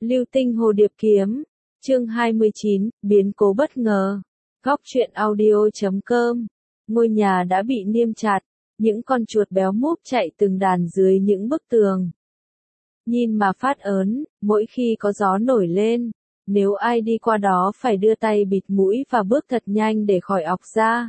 Lưu tinh hồ điệp kiếm. Chương 29, biến cố bất ngờ. Góc truyện audio.com. Ngôi nhà đã bị niêm chặt, những con chuột béo múp chạy từng đàn dưới những bức tường. Nhìn mà phát ớn, mỗi khi có gió nổi lên, nếu ai đi qua đó phải đưa tay bịt mũi và bước thật nhanh để khỏi ọc ra.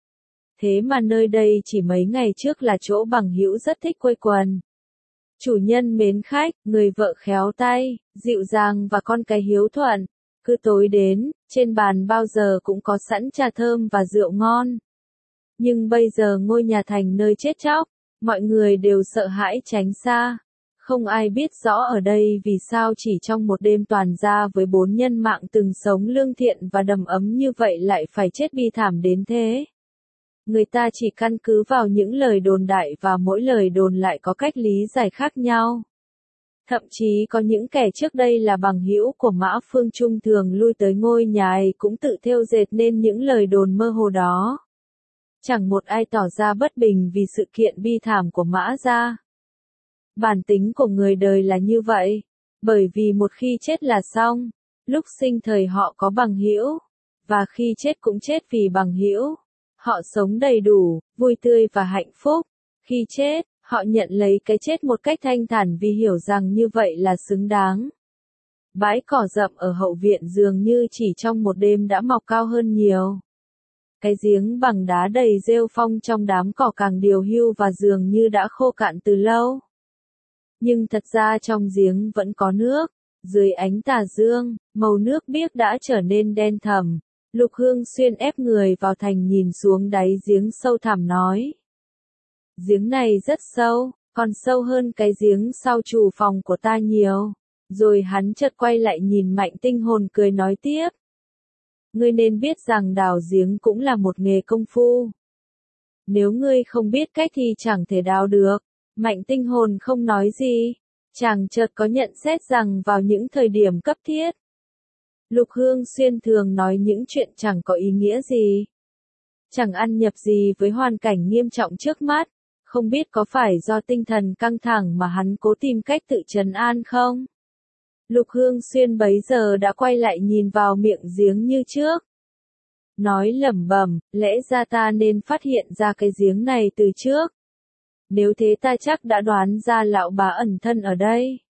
Thế mà nơi đây chỉ mấy ngày trước là chỗ bằng hữu rất thích quây quần. Chủ nhân mến khách, người vợ khéo tay, dịu dàng và con cái hiếu thuận. Cứ tối đến, trên bàn bao giờ cũng có sẵn trà thơm và rượu ngon. Nhưng bây giờ ngôi nhà thành nơi chết chóc, mọi người đều sợ hãi tránh xa. Không ai biết rõ ở đây vì sao chỉ trong một đêm toàn gia với 4 nhân mạng từng sống lương thiện và đầm ấm như vậy lại phải chết bi thảm đến thế. Người ta chỉ căn cứ vào những lời đồn đại và mỗi lời đồn lại có cách lý giải khác nhau. Thậm chí có những kẻ trước đây là bằng hữu của Mã Phương Trung thường lui tới ngôi nhà ấy cũng tự thêu dệt nên những lời đồn mơ hồ đó. Chẳng một ai tỏ ra bất bình vì sự kiện bi thảm của Mã gia. Bản tính của người đời là như vậy, bởi vì một khi chết là xong, lúc sinh thời họ có bằng hữu, và khi chết cũng chết vì bằng hữu. Họ sống đầy đủ, vui tươi và hạnh phúc. Khi chết, họ nhận lấy cái chết một cách thanh thản vì hiểu rằng như vậy là xứng đáng. Bãi cỏ rậm ở hậu viện dường như chỉ trong một đêm đã mọc cao hơn nhiều. Cái giếng bằng đá đầy rêu phong trong đám cỏ càng điều hưu và dường như đã khô cạn từ lâu. Nhưng thật ra trong giếng vẫn có nước. Dưới ánh tà dương, màu nước biếc đã trở nên đen thẳm. Lục Hương Xuyên ép người vào thành nhìn xuống đáy giếng sâu thẳm nói. Giếng này rất sâu, còn sâu hơn cái giếng sau chủ phòng của ta nhiều. Rồi hắn chợt quay lại nhìn Mạnh Tinh Hồn cười nói tiếp. Ngươi nên biết rằng đào giếng cũng là một nghề công phu. Nếu ngươi không biết cách thì chẳng thể đào được. Mạnh Tinh Hồn không nói gì. Chàng chợt có nhận xét rằng vào những thời điểm cấp thiết, Lục Hương Xuyên thường nói những chuyện chẳng có ý nghĩa gì. Chẳng ăn nhập gì với hoàn cảnh nghiêm trọng trước mắt. Không biết có phải do tinh thần căng thẳng mà hắn cố tìm cách tự trấn an không? Lục Hương Xuyên bấy giờ đã quay lại nhìn vào miệng giếng như trước. Nói lẩm bẩm, lẽ ra ta nên phát hiện ra cái giếng này từ trước. Nếu thế ta chắc đã đoán ra lão bá ẩn thân ở đây.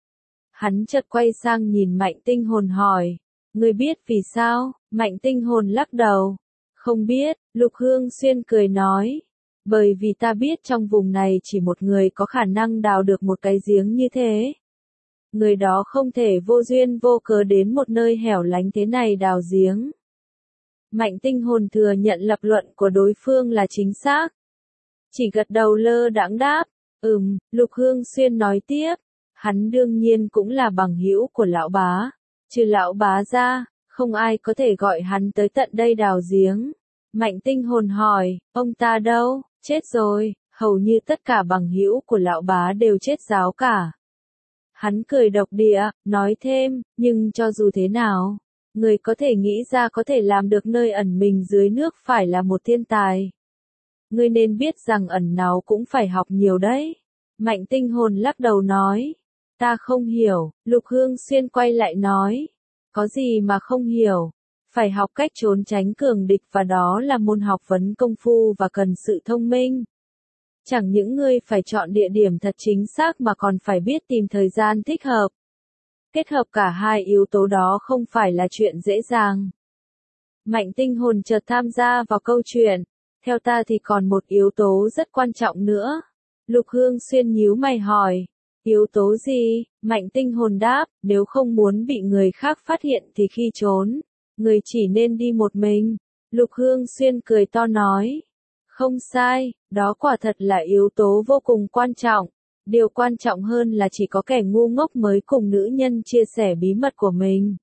Hắn chợt quay sang nhìn Mạnh Tinh Hồn hỏi. Ngươi biết vì sao? Mạnh Tinh Hồn lắc đầu. Không biết, Lục Hương Xuyên cười nói. Bởi vì ta biết trong vùng này chỉ một người có khả năng đào được một cái giếng như thế. Người đó không thể vô duyên vô cớ đến một nơi hẻo lánh thế này đào giếng. Mạnh Tinh Hồn thừa nhận lập luận của đối phương là chính xác. Chỉ gật đầu lơ đãng đáp. Lục Hương Xuyên nói tiếp. Hắn đương nhiên cũng là bằng hữu của lão bá. Trừ lão bá ra, không ai có thể gọi hắn tới tận đây đào giếng. Mạnh Tinh Hồn hỏi, ông ta đâu? Chết rồi, hầu như tất cả bằng hữu của lão bá đều chết ráo cả. Hắn cười độc địa, nói thêm, nhưng cho dù thế nào, người có thể nghĩ ra có thể làm được nơi ẩn mình dưới nước phải là một thiên tài. Ngươi nên biết rằng ẩn náu cũng phải học nhiều đấy. Mạnh Tinh Hồn lắc đầu nói. Ta không hiểu, Lục Hương Xuyên quay lại nói. Có gì mà không hiểu? Phải học cách trốn tránh cường địch và đó là môn học vấn công phu và cần sự thông minh. Chẳng những ngươi phải chọn địa điểm thật chính xác mà còn phải biết tìm thời gian thích hợp. Kết hợp cả hai yếu tố đó không phải là chuyện dễ dàng. Mạnh Tinh Hồn chợt tham gia vào câu chuyện. Theo ta thì còn một yếu tố rất quan trọng nữa. Lục Hương Xuyên nhíu mày hỏi. Yếu tố gì? Mạnh Tinh Hồn đáp, nếu không muốn bị người khác phát hiện thì khi trốn, người chỉ nên đi một mình. Lục Hương Xuyên cười to nói. Không sai, đó quả thật là yếu tố vô cùng quan trọng. Điều quan trọng hơn là chỉ có kẻ ngu ngốc mới cùng nữ nhân chia sẻ bí mật của mình.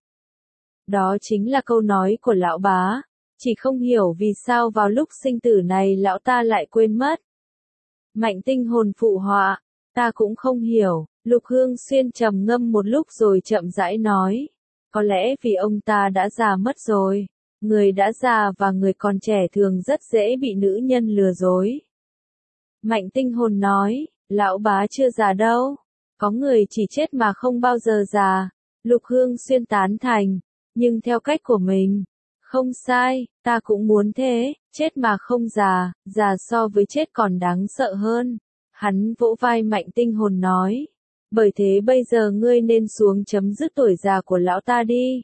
Đó chính là câu nói của lão bá. Chỉ không hiểu vì sao vào lúc sinh tử này lão ta lại quên mất. Mạnh Tinh Hồn phụ họa. Ta cũng không hiểu. Lục Hương Xuyên trầm ngâm một lúc rồi chậm rãi nói. Có lẽ vì ông ta đã già mất rồi. Người đã già và người còn trẻ thường rất dễ bị nữ nhân lừa dối. Mạnh Tinh Hồn nói, lão bá chưa già đâu. Có người chỉ chết mà không bao giờ già. Lục Hương Xuyên tán thành, nhưng theo cách của mình. Không sai, ta cũng muốn thế, chết mà không già, già so với chết còn đáng sợ hơn. Hắn vỗ vai Mạnh Tinh Hồn nói. Bởi thế bây giờ ngươi nên xuống chấm dứt tuổi già của lão ta đi.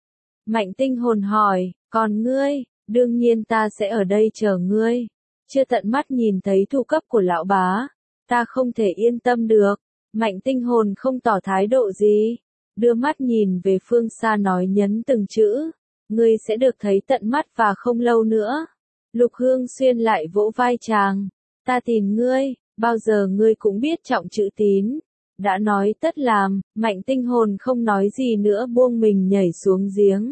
Mạnh Tinh Hồn hỏi, còn ngươi, đương nhiên ta sẽ ở đây chờ ngươi. Chưa tận mắt nhìn thấy thu cấp của lão bá, ta không thể yên tâm được. Mạnh Tinh Hồn không tỏ thái độ gì, đưa mắt nhìn về phương xa nói nhấn từng chữ. Ngươi sẽ được thấy tận mắt và không lâu nữa. Lục Hương Xuyên lại vỗ vai chàng. Ta tìm ngươi, bao giờ ngươi cũng biết trọng chữ tín. Đã nói tất làm, Mạnh Tinh Hồn không nói gì nữa buông mình nhảy xuống giếng.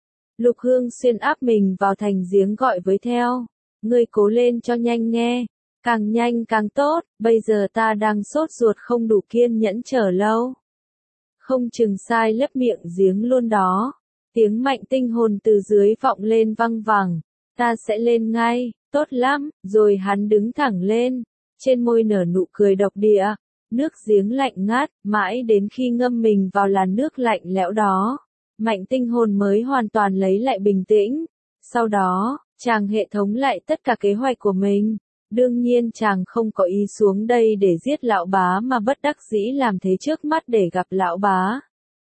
Lục Hương Xuyên áp mình vào thành giếng gọi với theo. Ngươi cố lên cho nhanh nghe. Càng nhanh càng tốt, bây giờ ta đang sốt ruột không đủ kiên nhẫn chờ lâu. Không chừng sai lấp miệng giếng luôn đó. Tiếng Mạnh Tinh Hồn từ dưới vọng lên văng vẳng. Ta sẽ lên ngay, tốt lắm, rồi hắn đứng thẳng lên. Trên môi nở nụ cười độc địa. Nước giếng lạnh ngát, mãi đến khi ngâm mình vào làn nước lạnh lẽo đó. Mạnh Tinh Hồn mới hoàn toàn lấy lại bình tĩnh. Sau đó, chàng hệ thống lại tất cả kế hoạch của mình. Đương nhiên chàng không có ý xuống đây để giết lão bá mà bất đắc dĩ làm thế trước mắt để gặp lão bá.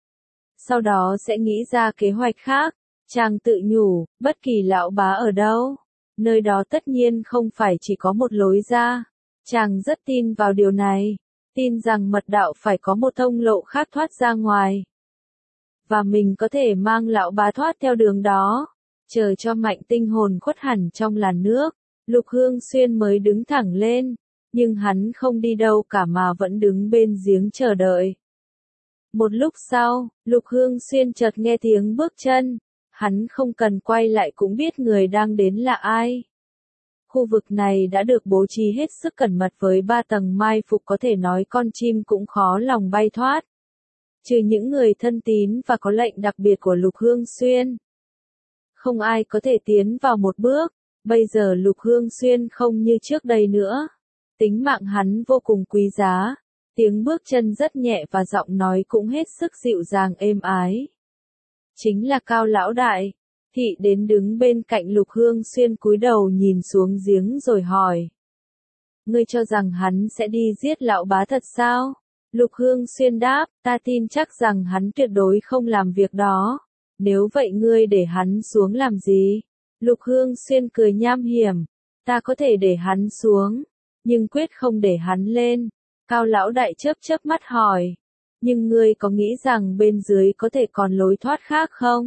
Sau đó sẽ nghĩ ra kế hoạch khác. Chàng tự nhủ, bất kỳ lão bá ở đâu, nơi đó tất nhiên không phải chỉ có một lối ra. Chàng rất tin vào điều này, tin rằng mật đạo phải có một thông lộ khác thoát ra ngoài. Và mình có thể mang lão bá thoát theo đường đó. Chờ cho Mạnh Tinh Hồn khuất hẳn trong làn nước, Lục Hương Xuyên mới đứng thẳng lên. Nhưng hắn không đi đâu cả mà vẫn đứng bên giếng chờ đợi. Một lúc sau, Lục Hương Xuyên chợt nghe tiếng bước chân. Hắn không cần quay lại cũng biết người đang đến là ai. Khu vực này đã được bố trí hết sức cẩn mật với 3 tầng mai phục, có thể nói con chim cũng khó lòng bay thoát. Trừ những người thân tín và có lệnh đặc biệt của Lục Hương Xuyên, không ai có thể tiến vào một bước. Bây giờ Lục Hương Xuyên không như trước đây nữa. Tính mạng hắn vô cùng quý giá. Tiếng bước chân rất nhẹ và giọng nói cũng hết sức dịu dàng êm ái. Chính là Cao lão đại. Thị đến đứng bên cạnh Lục Hương Xuyên cúi đầu nhìn xuống giếng rồi hỏi. Ngươi cho rằng hắn sẽ đi giết lão bá thật sao? Lục Hương Xuyên đáp, ta tin chắc rằng hắn tuyệt đối không làm việc đó. Nếu vậy ngươi để hắn xuống làm gì? Lục Hương Xuyên cười nham hiểm. Ta có thể để hắn xuống, nhưng quyết không để hắn lên. Cao lão đại chớp mắt hỏi. Nhưng ngươi có nghĩ rằng bên dưới có thể còn lối thoát khác không?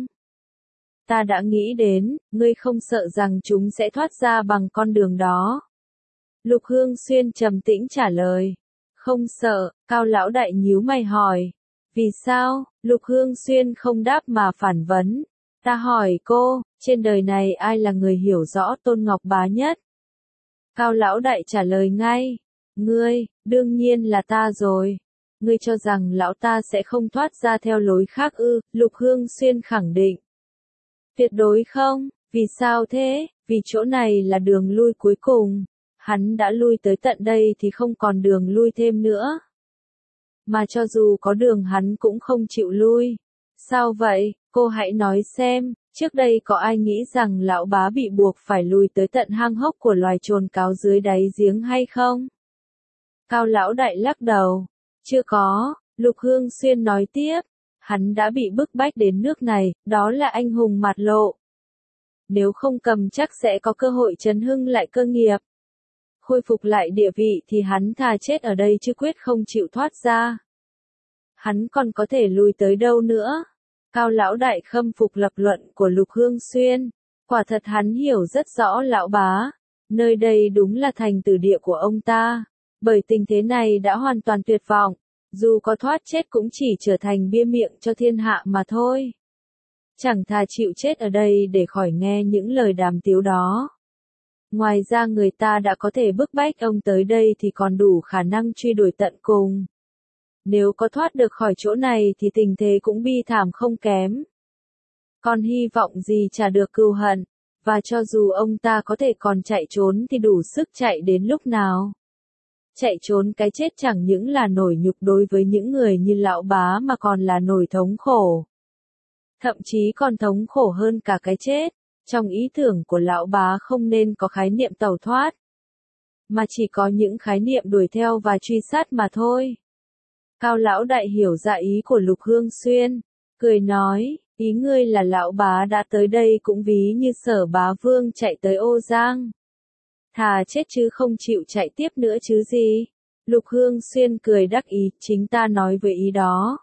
Ta đã nghĩ đến, ngươi không sợ rằng chúng sẽ thoát ra bằng con đường đó. Lục Hương Xuyên trầm tĩnh trả lời. Không sợ, Cao lão đại nhíu mày hỏi. Vì sao? Lục Hương Xuyên không đáp mà phản vấn. Ta hỏi cô, trên đời này ai là người hiểu rõ Tôn Ngọc Bá nhất? Cao lão đại trả lời ngay. Ngươi, đương nhiên là ta rồi. Ngươi cho rằng lão ta sẽ không thoát ra theo lối khác ư? Lục Hương Xuyên khẳng định. Tuyệt đối không, vì sao thế? Vì chỗ này là đường lui cuối cùng. Hắn đã lui tới tận đây thì không còn đường lui thêm nữa. Mà cho dù có đường hắn cũng không chịu lui. Sao vậy? Cô hãy nói xem, trước đây có ai nghĩ rằng lão bá bị buộc phải lùi tới tận hang hốc của loài trồn cáo dưới đáy giếng hay không? Cao lão đại lắc đầu. Chưa có, Lục Hương Xuyên nói tiếp. Hắn đã bị bức bách đến nước này, đó là anh hùng mặt lộ. Nếu không cầm chắc sẽ có cơ hội trấn hưng lại cơ nghiệp. Khôi phục lại địa vị thì hắn thà chết ở đây chứ quyết không chịu thoát ra. Hắn còn có thể lùi tới đâu nữa? Cao lão đại khâm phục lập luận của Lục Hương Xuyên. Quả thật hắn hiểu rất rõ lão bá. Nơi đây đúng là thành tử địa của ông ta. Bởi tình thế này đã hoàn toàn tuyệt vọng. Dù có thoát chết cũng chỉ trở thành bia miệng cho thiên hạ mà thôi. Chẳng thà chịu chết ở đây để khỏi nghe những lời đàm tiếu đó. Ngoài ra người ta đã có thể bức bách ông tới đây thì còn đủ khả năng truy đuổi tận cùng. Nếu có thoát được khỏi chỗ này thì tình thế cũng bi thảm không kém. Còn hy vọng gì trả được cừu hận, và cho dù ông ta có thể còn chạy trốn thì đủ sức chạy đến lúc nào. Chạy trốn cái chết chẳng những là nổi nhục đối với những người như lão bá mà còn là nổi thống khổ. Thậm chí còn thống khổ hơn cả cái chết. Trong ý tưởng của lão bá không nên có khái niệm tẩu thoát, mà chỉ có những khái niệm đuổi theo và truy sát mà thôi. Cao lão đại hiểu ra ý của Lục Hương Xuyên, cười nói, ý ngươi là lão bá đã tới đây cũng ví như Sở Bá Vương chạy tới Ô Giang. Thà chết chứ không chịu chạy tiếp nữa chứ gì. Lục Hương Xuyên cười đắc ý, chính ta nói với ý đó.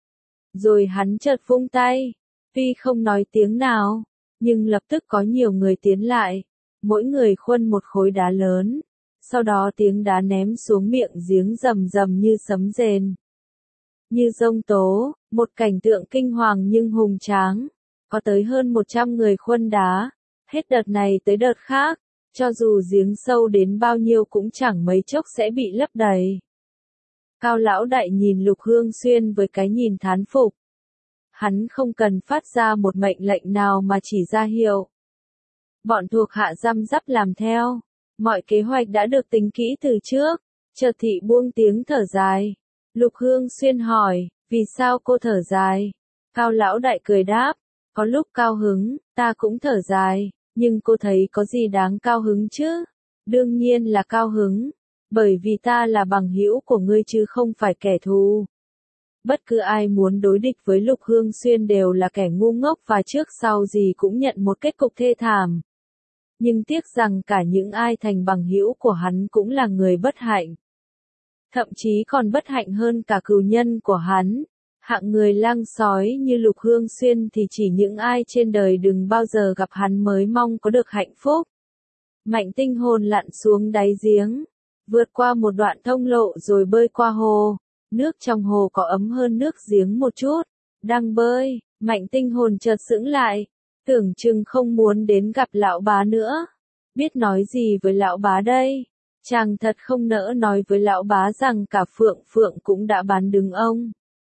Rồi hắn chợt vung tay, tuy không nói tiếng nào, nhưng lập tức có nhiều người tiến lại, mỗi người khuân một khối đá lớn, sau đó tiếng đá ném xuống miệng giếng rầm rầm như sấm rền. Như giông tố, một cảnh tượng kinh hoàng nhưng hùng tráng, có tới hơn 100 người khuân đá, hết đợt này tới đợt khác, cho dù giếng sâu đến bao nhiêu cũng chẳng mấy chốc sẽ bị lấp đầy. Cao lão đại nhìn Lục Hương Xuyên với cái nhìn thán phục. Hắn không cần phát ra một mệnh lệnh nào mà chỉ ra hiệu. Bọn thuộc hạ răm rắp làm theo, mọi kế hoạch đã được tính kỹ từ trước. Chợt thị buông tiếng thở dài. Lục Hương Xuyên hỏi, vì sao cô thở dài? Cao lão đại cười đáp, có lúc cao hứng, ta cũng thở dài, nhưng cô thấy có gì đáng cao hứng chứ? Đương nhiên là cao hứng, bởi vì ta là bằng hữu của ngươi chứ không phải kẻ thù. Bất cứ ai muốn đối địch với Lục Hương Xuyên đều là kẻ ngu ngốc và trước sau gì cũng nhận một kết cục thê thảm. Nhưng tiếc rằng cả những ai thành bằng hữu của hắn cũng là người bất hạnh. Thậm chí còn bất hạnh hơn cả cừu nhân của hắn. Hạng người lang sói như Lục Hương Xuyên thì chỉ những ai trên đời đừng bao giờ gặp hắn mới mong có được hạnh phúc. Mạnh Tinh Hồn lặn xuống đáy giếng, vượt qua một đoạn thông lộ rồi bơi qua hồ. Nước trong hồ có ấm hơn nước giếng một chút. Đang bơi, Mạnh Tinh Hồn chợt sững lại, tưởng chừng không muốn đến gặp lão bá nữa. Biết nói gì với lão bá đây? Chàng thật không nỡ nói với lão bá rằng cả Phượng Phượng cũng đã bán đứng ông.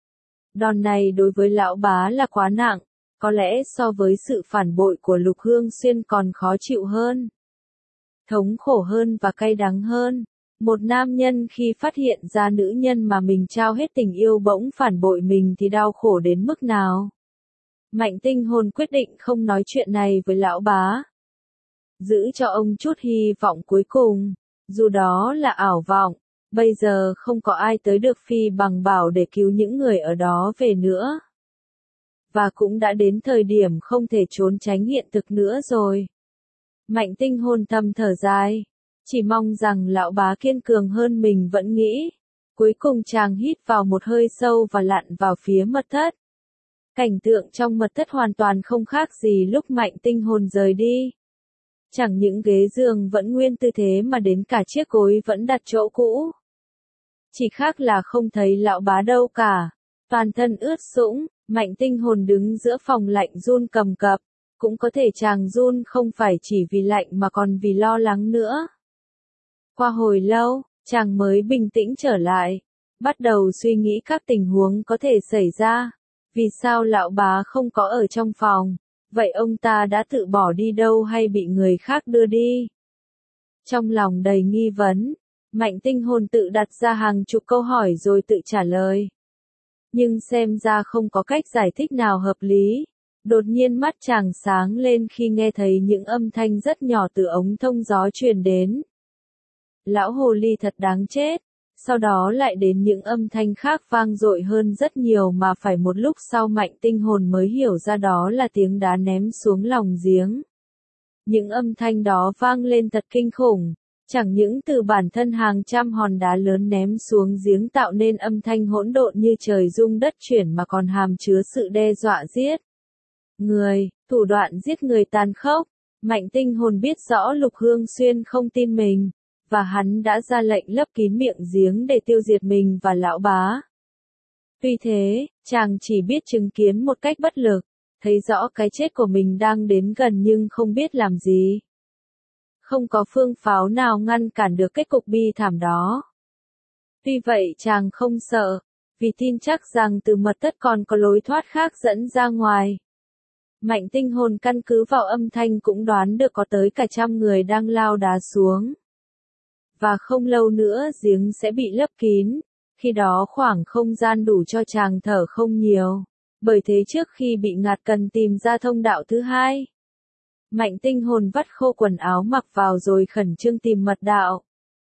Đòn này đối với lão bá là quá nặng, có lẽ so với sự phản bội của Lục Hương Xuyên còn khó chịu hơn. Thống khổ hơn và cay đắng hơn. Một nam nhân khi phát hiện ra nữ nhân mà mình trao hết tình yêu bỗng phản bội mình thì đau khổ đến mức nào. Mạnh Tinh Hồn quyết định không nói chuyện này với lão bá. Giữ cho ông chút hy vọng cuối cùng, dù đó là ảo vọng, bây giờ không có ai tới được Phi Bằng Bảo để cứu những người ở đó về nữa. Và cũng đã đến thời điểm không thể trốn tránh hiện thực nữa rồi. Mạnh Tinh Hồn thầm thở dài. Chỉ mong rằng lão bá kiên cường hơn mình vẫn nghĩ. Cuối cùng chàng hít vào một hơi sâu và lặn vào phía mật thất. Cảnh tượng trong mật thất hoàn toàn không khác gì lúc Mạnh Tinh Hồn rời đi. Chẳng những ghế giường vẫn nguyên tư thế mà đến cả chiếc gối vẫn đặt chỗ cũ. Chỉ khác là không thấy lão bá đâu cả. Toàn thân ướt sũng, Mạnh Tinh Hồn đứng giữa phòng lạnh run cầm cập. Cũng có thể chàng run không phải chỉ vì lạnh mà còn vì lo lắng nữa. Qua hồi lâu, chàng mới bình tĩnh trở lại, bắt đầu suy nghĩ các tình huống có thể xảy ra. Vì sao lão bá không có ở trong phòng? Vậy ông ta đã tự bỏ đi đâu hay bị người khác đưa đi? Trong lòng đầy nghi vấn, Mạnh Tinh Hồn tự đặt ra hàng chục câu hỏi rồi tự trả lời. Nhưng xem ra không có cách giải thích nào hợp lý. Đột nhiên mắt chàng sáng lên khi nghe thấy những âm thanh rất nhỏ từ ống thông gió truyền đến. Lão hồ ly thật đáng chết. Sau đó lại đến những âm thanh khác vang dội hơn rất nhiều mà phải một lúc sau Mạnh Tinh Hồn mới hiểu ra đó là tiếng đá ném xuống lòng giếng. Những âm thanh đó vang lên thật kinh khủng. Chẳng những từ bản thân hàng trăm hòn đá lớn ném xuống giếng tạo nên âm thanh hỗn độn như trời rung đất chuyển mà còn hàm chứa sự đe dọa giết người, thủ đoạn giết người tàn khốc. Mạnh Tinh Hồn biết rõ Lục Hương Xuyên không tin mình, và hắn đã ra lệnh lấp kín miệng giếng để tiêu diệt mình và lão bá. Tuy thế, chàng chỉ biết chứng kiến một cách bất lực, thấy rõ cái chết của mình đang đến gần nhưng không biết làm gì. Không có phương pháo nào ngăn cản được kết cục bi thảm đó. Tuy vậy chàng không sợ, vì tin chắc rằng từ mật thất còn có lối thoát khác dẫn ra ngoài. Mạnh Tinh Hồn căn cứ vào âm thanh cũng đoán được có tới cả trăm người đang lao đá xuống. và không lâu nữa giếng sẽ bị lấp kín, khi đó khoảng không gian đủ cho chàng thở không nhiều, bởi thế trước khi bị ngạt cần tìm ra thông đạo thứ hai. Mạnh tinh hồn vắt khô quần áo mặc vào rồi khẩn trương tìm mật đạo.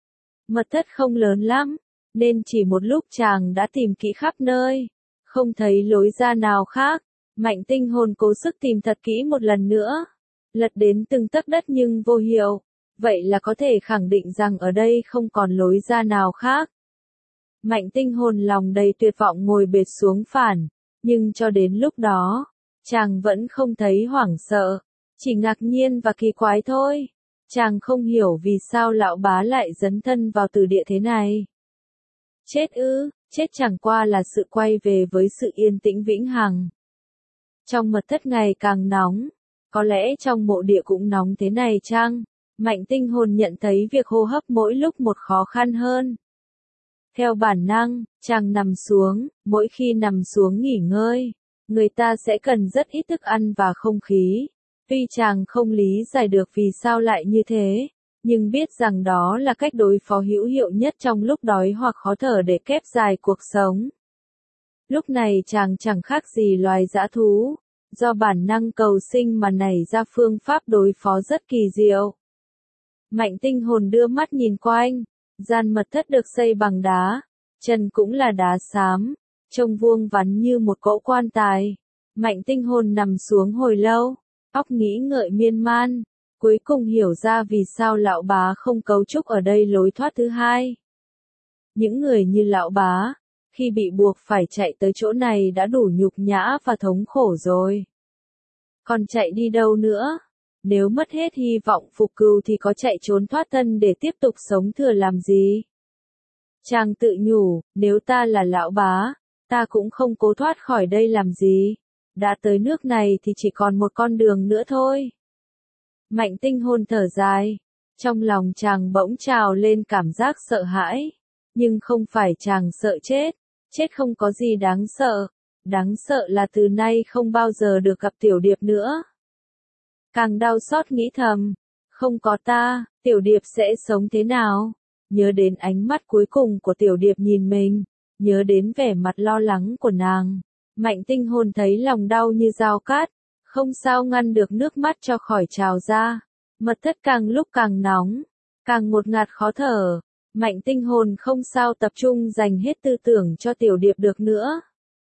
Mật thất không lớn lắm, nên chỉ một lúc chàng đã tìm kỹ khắp nơi, không thấy lối ra nào khác. Mạnh tinh hồn cố sức tìm thật kỹ một lần nữa, lật đến từng tấc đất nhưng vô hiệu, vậy là có thể khẳng định rằng ở đây không còn lối ra nào khác. Mạnh tinh hồn lòng đầy tuyệt vọng ngồi bệt xuống phản, nhưng cho đến lúc đó, chàng vẫn không thấy hoảng sợ, chỉ ngạc nhiên và kỳ quái thôi. Chàng không hiểu vì sao lão bá lại dấn thân vào từ địa thế này. Chết ư, chết chẳng qua là sự quay về với sự yên tĩnh vĩnh hằng. Trong mật thất ngày càng nóng, có lẽ trong mộ địa cũng nóng thế này chăng? Mạnh tinh hồn nhận thấy việc hô hấp mỗi lúc một khó khăn hơn. Theo bản năng, chàng nằm xuống, mỗi khi nằm xuống nghỉ ngơi, người ta sẽ cần rất ít thức ăn và không khí. Tuy chàng không lý giải được vì sao lại như thế, nhưng biết rằng đó là cách đối phó hữu hiệu nhất trong lúc đói hoặc khó thở để kéo dài cuộc sống. Lúc này chàng chẳng khác gì loài dã thú, do bản năng cầu sinh mà nảy ra phương pháp đối phó rất kỳ diệu. Mạnh tinh hồn đưa mắt nhìn quanh, gian mật thất được xây bằng đá, chân cũng là đá xám, trông vuông vắn như một cỗ quan tài. Mạnh tinh hồn nằm xuống hồi lâu, óc nghĩ ngợi miên man, cuối cùng hiểu ra vì sao lão bá không cấu trúc ở đây lối thoát thứ hai. Những người như lão bá, khi bị buộc phải chạy tới chỗ này đã đủ nhục nhã và thống khổ rồi. Còn chạy đi đâu nữa? Nếu mất hết hy vọng phục cừu thì có chạy trốn thoát thân để tiếp tục sống thừa làm gì? Chàng tự nhủ, nếu ta là lão bá, ta cũng không cố thoát khỏi đây làm gì. Đã tới nước này thì chỉ còn một con đường nữa thôi. Mạnh tinh hồn thở dài, trong lòng chàng bỗng trào lên cảm giác sợ hãi. Nhưng không phải chàng sợ chết, chết không có gì đáng sợ là từ nay không bao giờ được gặp Tiểu Điệp nữa. Càng đau xót nghĩ thầm, không có ta, Tiểu Điệp sẽ sống thế nào? Nhớ đến ánh mắt cuối cùng của Tiểu Điệp nhìn mình, nhớ đến vẻ mặt lo lắng của nàng, mạnh tinh hồn thấy lòng đau như dao cát, không sao ngăn được nước mắt cho khỏi trào ra. Mật thất càng lúc càng nóng, càng ngột ngạt khó thở, mạnh tinh hồn không sao tập trung dành hết tư tưởng cho Tiểu Điệp được nữa.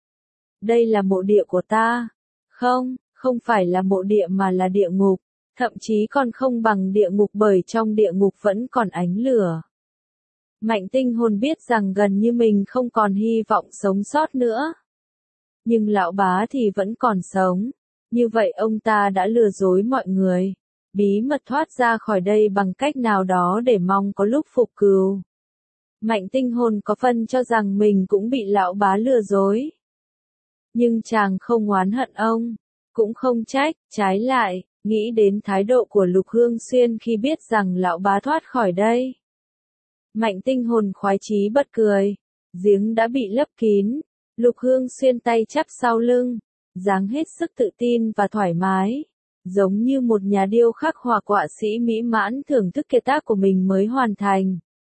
Đây là mộ địa của ta. Không phải là mộ địa mà là địa ngục, thậm chí còn không bằng địa ngục bởi trong địa ngục vẫn còn ánh lửa. Mạnh tinh hồn biết rằng gần như mình không còn hy vọng sống sót nữa. Nhưng lão bá thì vẫn còn sống, như vậy ông ta đã lừa dối mọi người, bí mật thoát ra khỏi đây bằng cách nào đó để mong có lúc phục cừu. Mạnh tinh hồn có phần cho rằng mình cũng bị lão bá lừa dối. Nhưng chàng không oán hận ông, cũng không trách, trái lại, nghĩ đến thái độ của Lục Hương Xuyên khi biết rằng lão bá thoát khỏi đây. Mạnh tinh hồn khoái chí bật cười, giếng đã bị lấp kín, Lục Hương Xuyên tay chắp sau lưng, dáng hết sức tự tin và thoải mái, giống như một nhà điêu khắc hoặc họa sĩ mỹ mãn thưởng thức kiệt tác của mình mới hoàn thành.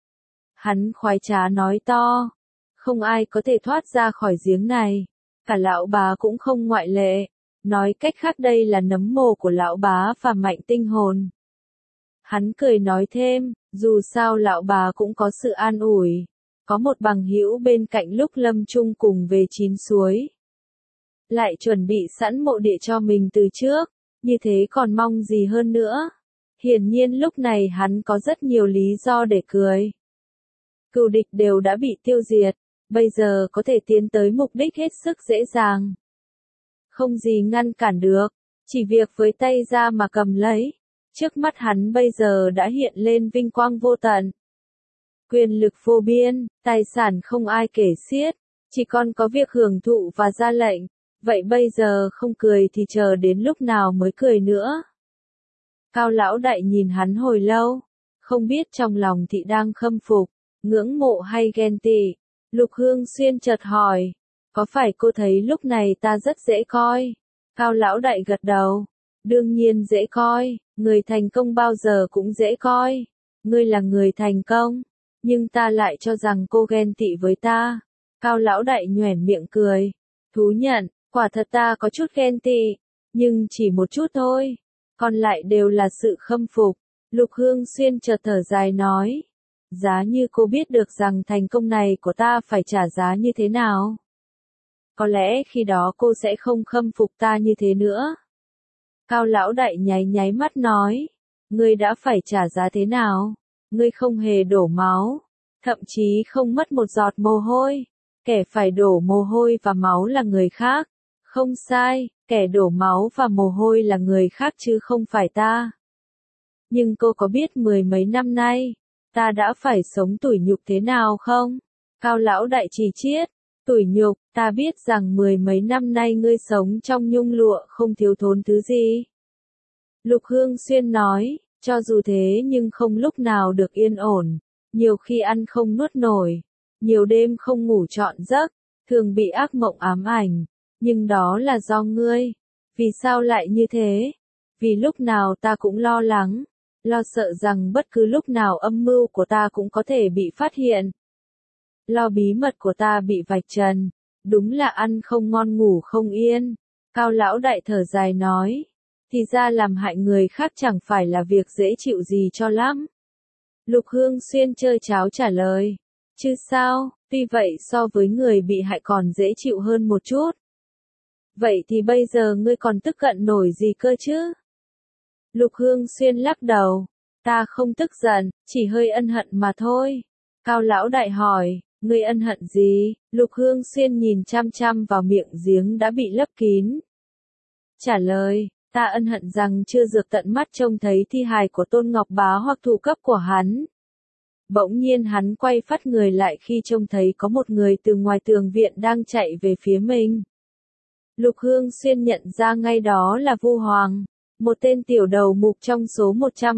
Hắn khoái trá nói to, không ai có thể thoát ra khỏi giếng này, cả lão bá cũng không ngoại lệ. Nói cách khác đây là nấm mồ của lão bá và mạnh tinh hồn. Hắn cười nói thêm, dù sao lão bá cũng có sự an ủi, có một bằng hữu bên cạnh lúc lâm chung cùng về chín suối. Lại chuẩn bị sẵn mộ địa cho mình từ trước, như thế còn mong gì hơn nữa. Hiển nhiên lúc này hắn có rất nhiều lý do để cười. Cừu địch đều đã bị tiêu diệt, bây giờ có thể tiến tới mục đích hết sức dễ dàng. Không gì ngăn cản được, chỉ việc với tay ra mà cầm lấy. Trước mắt hắn bây giờ đã hiện lên vinh quang vô tận. Quyền lực vô biên, tài sản không ai kể xiết, chỉ còn có việc hưởng thụ và ra lệnh. Vậy bây giờ không cười thì chờ đến lúc nào mới cười nữa. Cao lão đại nhìn hắn hồi lâu, không biết trong lòng thị đang khâm phục, ngưỡng mộ hay ghen tị. Lục Hương Xuyên chợt hỏi, có phải cô thấy lúc này ta rất dễ coi? Cao lão đại gật đầu, đương nhiên dễ coi, người thành công bao giờ cũng dễ coi. ngươi là người thành công, nhưng ta lại cho rằng cô ghen tị với ta. Cao lão đại nhoẻn miệng cười, thú nhận, quả thật ta có chút ghen tị, nhưng chỉ một chút thôi, còn lại đều là sự khâm phục. Lục Hương Xuyên chợt thở dài nói, giá như cô biết được rằng thành công này của ta phải trả giá như thế nào. Có lẽ khi đó cô sẽ không khâm phục ta như thế nữa. Cao lão đại nháy nháy mắt nói, ngươi đã phải trả giá thế nào? Ngươi không hề đổ máu, thậm chí không mất một giọt mồ hôi. Kẻ phải đổ mồ hôi và máu là người khác. Không sai, kẻ đổ máu và mồ hôi là người khác chứ không phải ta. Nhưng cô có biết mười mấy năm nay, ta đã phải sống tủi nhục thế nào không? Cao lão đại chỉ chiết, tủi nhục, ta biết rằng mười mấy năm nay ngươi sống trong nhung lụa không thiếu thốn thứ gì. Lục Hương Xuyên nói, cho dù thế nhưng không lúc nào được yên ổn, nhiều khi ăn không nuốt nổi, nhiều đêm không ngủ trọn giấc, thường bị ác mộng ám ảnh, nhưng đó là do ngươi. Vì sao lại như thế? Vì lúc nào ta cũng lo lắng, lo sợ rằng bất cứ lúc nào âm mưu của ta cũng có thể bị phát hiện. Lo bí mật của ta bị vạch trần, đúng là ăn không ngon ngủ không yên. Cao lão đại thở dài nói, thì ra làm hại người khác chẳng phải là việc dễ chịu gì cho lắm. Lục Hương Xuyên chơi cháo trả lời, chứ sao, tuy vậy so với người bị hại còn dễ chịu hơn một chút. Vậy thì bây giờ ngươi còn tức giận nổi gì cơ chứ? Lục Hương Xuyên lắc đầu, ta không tức giận, chỉ hơi ân hận mà thôi. Cao lão đại hỏi, ngươi ân hận gì? Lục Hương Xuyên nhìn chăm chăm vào miệng giếng đã bị lấp kín. Trả lời, ta ân hận rằng chưa được tận mắt trông thấy thi hài của Tôn Ngọc Bá hoặc thủ cấp của hắn. Bỗng nhiên hắn quay phát người lại khi trông thấy có một người từ ngoài tường viện đang chạy về phía mình. Lục Hương Xuyên nhận ra ngay đó là Vu Hoàng, một tên tiểu đầu mục trong số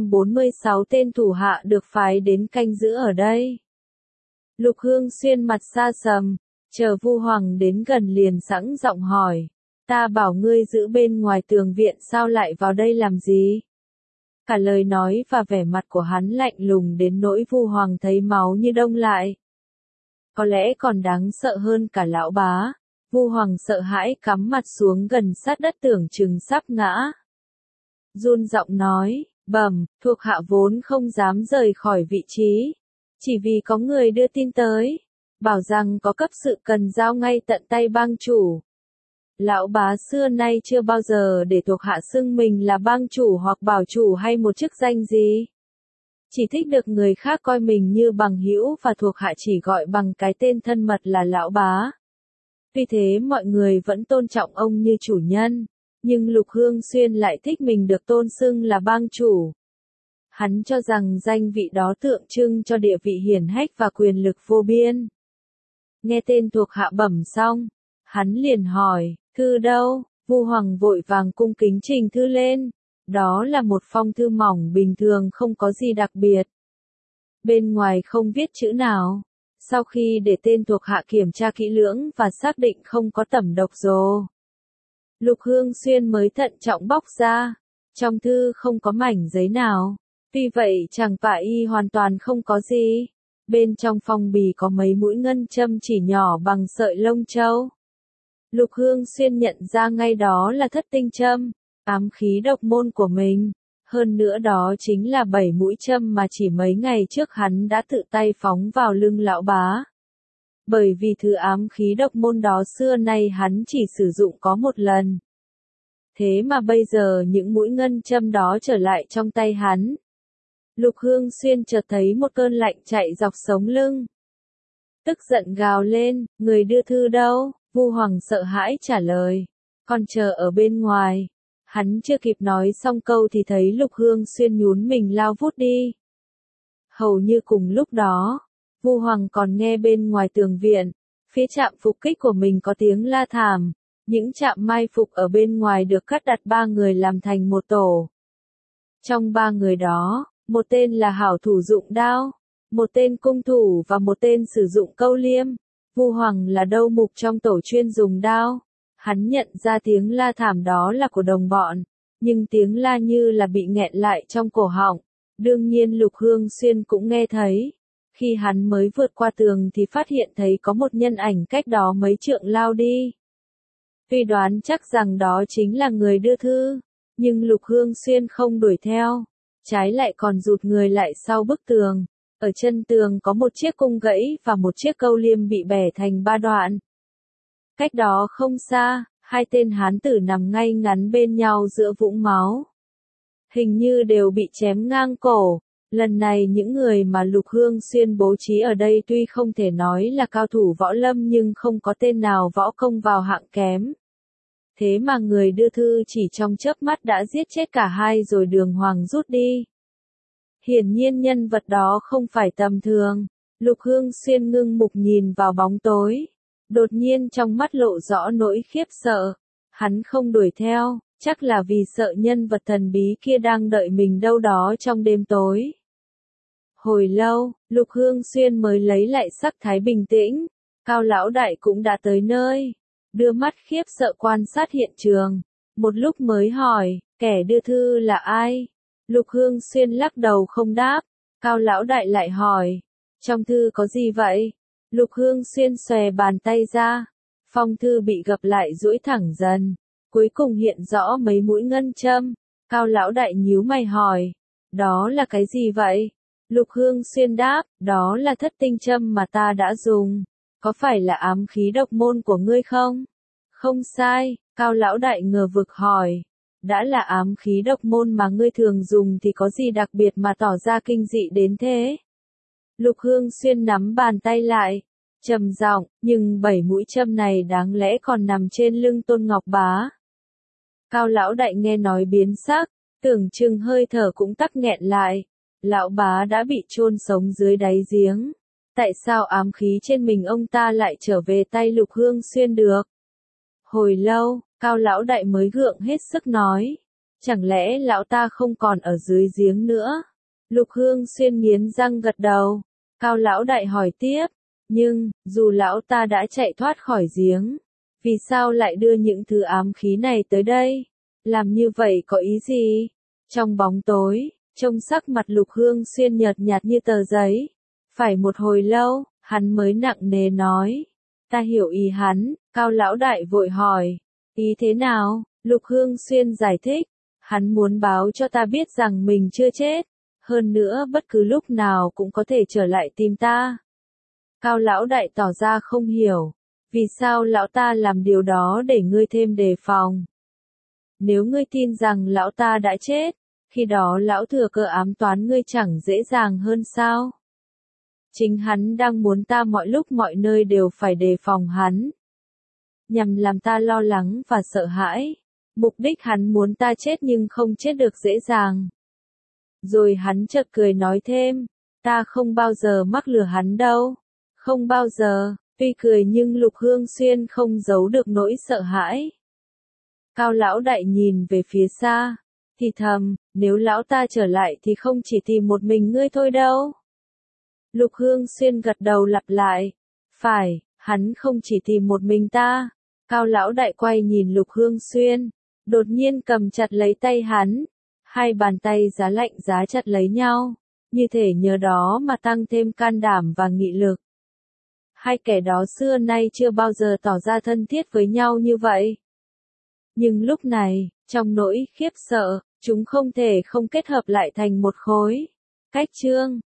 146 tên thủ hạ được phái đến canh giữ ở đây. Lục Hương Xuyên mặt xa sầm, chờ Vu Hoàng đến gần liền sẵn giọng hỏi, ta bảo ngươi giữ bên ngoài tường viện sao lại vào đây làm gì? Cả lời nói và vẻ mặt của hắn lạnh lùng đến nỗi Vu Hoàng thấy máu như đông lại. Có lẽ còn đáng sợ hơn cả lão bá. Vu Hoàng sợ hãi cắm mặt xuống gần sát đất tưởng chừng sắp ngã. Run giọng nói, bẩm, thuộc hạ vốn không dám rời khỏi vị trí. Chỉ vì có người đưa tin tới, bảo rằng có cấp sự cần giao ngay tận tay bang chủ. Lão bá xưa nay chưa bao giờ để thuộc hạ xưng mình là bang chủ hoặc bảo chủ hay một chức danh gì. Chỉ thích được người khác coi mình như bằng hữu và thuộc hạ chỉ gọi bằng cái tên thân mật là lão bá. Vì thế mọi người vẫn tôn trọng ông như chủ nhân, nhưng Lục Hương Xuyên lại thích mình được tôn xưng là bang chủ. Hắn cho rằng danh vị đó tượng trưng cho địa vị hiển hách và quyền lực vô biên. Nghe tên thuộc hạ bẩm xong, hắn liền hỏi, thư đâu? Vu Hoàng vội vàng cung kính trình thư lên. Đó là một phong thư mỏng bình thường không có gì đặc biệt. Bên ngoài không viết chữ nào. Sau khi để tên thuộc hạ kiểm tra kỹ lưỡng và xác định không có tẩm độc rồ, Lục Hương Xuyên mới thận trọng bóc ra. Trong thư không có mảnh giấy nào. Tuy vậy chẳng phải y hoàn toàn không có gì. Bên trong phong bì có mấy mũi ngân châm chỉ nhỏ bằng sợi lông trâu. Lục Hương Xuyên nhận ra ngay đó là thất tinh châm, ám khí độc môn của mình. Hơn nữa đó chính là 7 mũi châm mà chỉ mấy ngày trước hắn đã tự tay phóng vào lưng lão bá. Bởi vì thứ ám khí độc môn đó xưa nay hắn chỉ sử dụng có một lần. Thế mà bây giờ những mũi ngân châm đó trở lại trong tay hắn. Lục Hương Xuyên chợt thấy một cơn lạnh chạy dọc sống lưng. Tức giận gào lên, người đưa thư đâu? Vu Hoàng sợ hãi trả lời, còn chờ ở bên ngoài. Hắn chưa kịp nói xong câu thì thấy Lục Hương Xuyên nhún mình lao vút đi. Hầu như cùng lúc đó, Vu Hoàng còn nghe bên ngoài tường viện, phía trạm phục kích của mình có tiếng la thảm. Những trạm mai phục ở bên ngoài được cắt đặt 3 người làm thành một tổ. Trong 3 người đó, một tên là hảo thủ dụng đao, một tên cung thủ và một tên sử dụng câu liêm. Vu Hoàng là đâu mục trong tổ chuyên dùng đao. Hắn nhận ra tiếng la thảm đó là của đồng bọn, nhưng tiếng la như là bị nghẹn lại trong cổ họng, Đương nhiên Lục Hương Xuyên cũng nghe thấy. Khi hắn mới vượt qua tường thì phát hiện thấy có một nhân ảnh cách đó mấy trượng lao đi. Tuy đoán chắc rằng đó chính là người đưa thư, nhưng Lục Hương Xuyên không đuổi theo, trái lại còn rụt người lại sau bức tường. Ở chân tường có một chiếc cung gãy và một chiếc câu liêm bị bẻ thành 3 đoạn. Cách đó không xa, hai tên hán tử nằm ngay ngắn bên nhau giữa vũng máu. Hình như đều bị chém ngang cổ. Lần này những người mà Lục Hương Xuyên bố trí ở đây tuy không thể nói là cao thủ võ lâm nhưng không có tên nào võ công vào hạng kém. Thế mà người đưa thư chỉ trong chớp mắt đã giết chết cả hai rồi đường hoàng rút đi. Hiển nhiên nhân vật đó không phải tầm thường. Lục Hương Xuyên ngưng mục nhìn vào bóng tối. Đột nhiên trong mắt lộ rõ nỗi khiếp sợ. Hắn không đuổi theo, chắc là vì sợ nhân vật thần bí kia đang đợi mình đâu đó trong đêm tối. Hồi lâu, Lục Hương Xuyên mới lấy lại sắc thái bình tĩnh. Cao lão đại cũng đã tới nơi. Đưa mắt khiếp sợ quan sát hiện trường. Một lúc mới hỏi, kẻ đưa thư là ai? Lục Hương Xuyên lắc đầu không đáp. Cao lão đại lại hỏi, trong thư có gì vậy? Lục Hương Xuyên xòe bàn tay ra. Phong thư bị gập lại duỗi thẳng dần. Cuối cùng hiện rõ mấy mũi ngân châm. Cao lão đại nhíu mày hỏi, đó là cái gì vậy? Lục Hương Xuyên đáp, đó là thất tinh châm mà ta đã dùng. Có phải là ám khí độc môn của ngươi không? Không sai, Cao lão đại ngờ vực hỏi. Đã là ám khí độc môn mà ngươi thường dùng thì có gì đặc biệt mà tỏ ra kinh dị đến thế? Lục Hương Xuyên nắm bàn tay lại, trầm giọng, nhưng 7 mũi châm này đáng lẽ còn nằm trên lưng Tôn Ngọc Bá. Cao lão đại nghe nói biến sắc, tưởng chừng hơi thở cũng tắc nghẹn lại. Lão bá đã bị chôn sống dưới đáy giếng. Tại sao ám khí trên mình ông ta lại trở về tay Lục Hương Xuyên được? Hồi lâu, Cao lão đại mới gượng hết sức nói. Chẳng lẽ lão ta không còn ở dưới giếng nữa? Lục Hương Xuyên nghiến răng gật đầu. Cao lão đại hỏi tiếp. Nhưng, dù lão ta đã chạy thoát khỏi giếng, vì sao lại đưa những thứ ám khí này tới đây? Làm như vậy có ý gì? Trong bóng tối, trông sắc mặt Lục Hương Xuyên nhợt nhạt như tờ giấy. Phải một hồi lâu, hắn mới nặng nề nói. Ta hiểu ý hắn. Cao lão đại vội hỏi. Ý thế nào? Lục Hương Xuyên giải thích. Hắn muốn báo cho ta biết rằng mình chưa chết. Hơn nữa bất cứ lúc nào cũng có thể trở lại tìm ta. Cao lão đại tỏ ra không hiểu. Vì sao lão ta làm điều đó để ngươi thêm đề phòng? Nếu ngươi tin rằng lão ta đã chết, khi đó lão thừa cơ ám toán ngươi chẳng dễ dàng hơn sao? Chính hắn đang muốn ta mọi lúc mọi nơi đều phải đề phòng hắn. Nhằm làm ta lo lắng và sợ hãi. Mục đích hắn muốn ta chết nhưng không chết được dễ dàng. Rồi hắn chợt cười nói thêm, ta không bao giờ mắc lừa hắn đâu. Không bao giờ, tuy cười nhưng Lục Hương Xuyên không giấu được nỗi sợ hãi. Cao lão đại nhìn về phía xa, thì thầm, nếu lão ta trở lại thì không chỉ tìm một mình ngươi thôi đâu. Lục Hương Xuyên gật đầu lặp lại, phải, hắn không chỉ tìm một mình ta. Cao lão đại quay nhìn Lục Hương Xuyên, đột nhiên cầm chặt lấy tay hắn, hai bàn tay giá lạnh giá chặt lấy nhau, như thể nhờ đó mà tăng thêm can đảm và nghị lực. Hai kẻ đó xưa nay chưa bao giờ tỏ ra thân thiết với nhau như vậy. Nhưng lúc này, trong nỗi khiếp sợ, chúng không thể không kết hợp lại thành một khối. Cách chương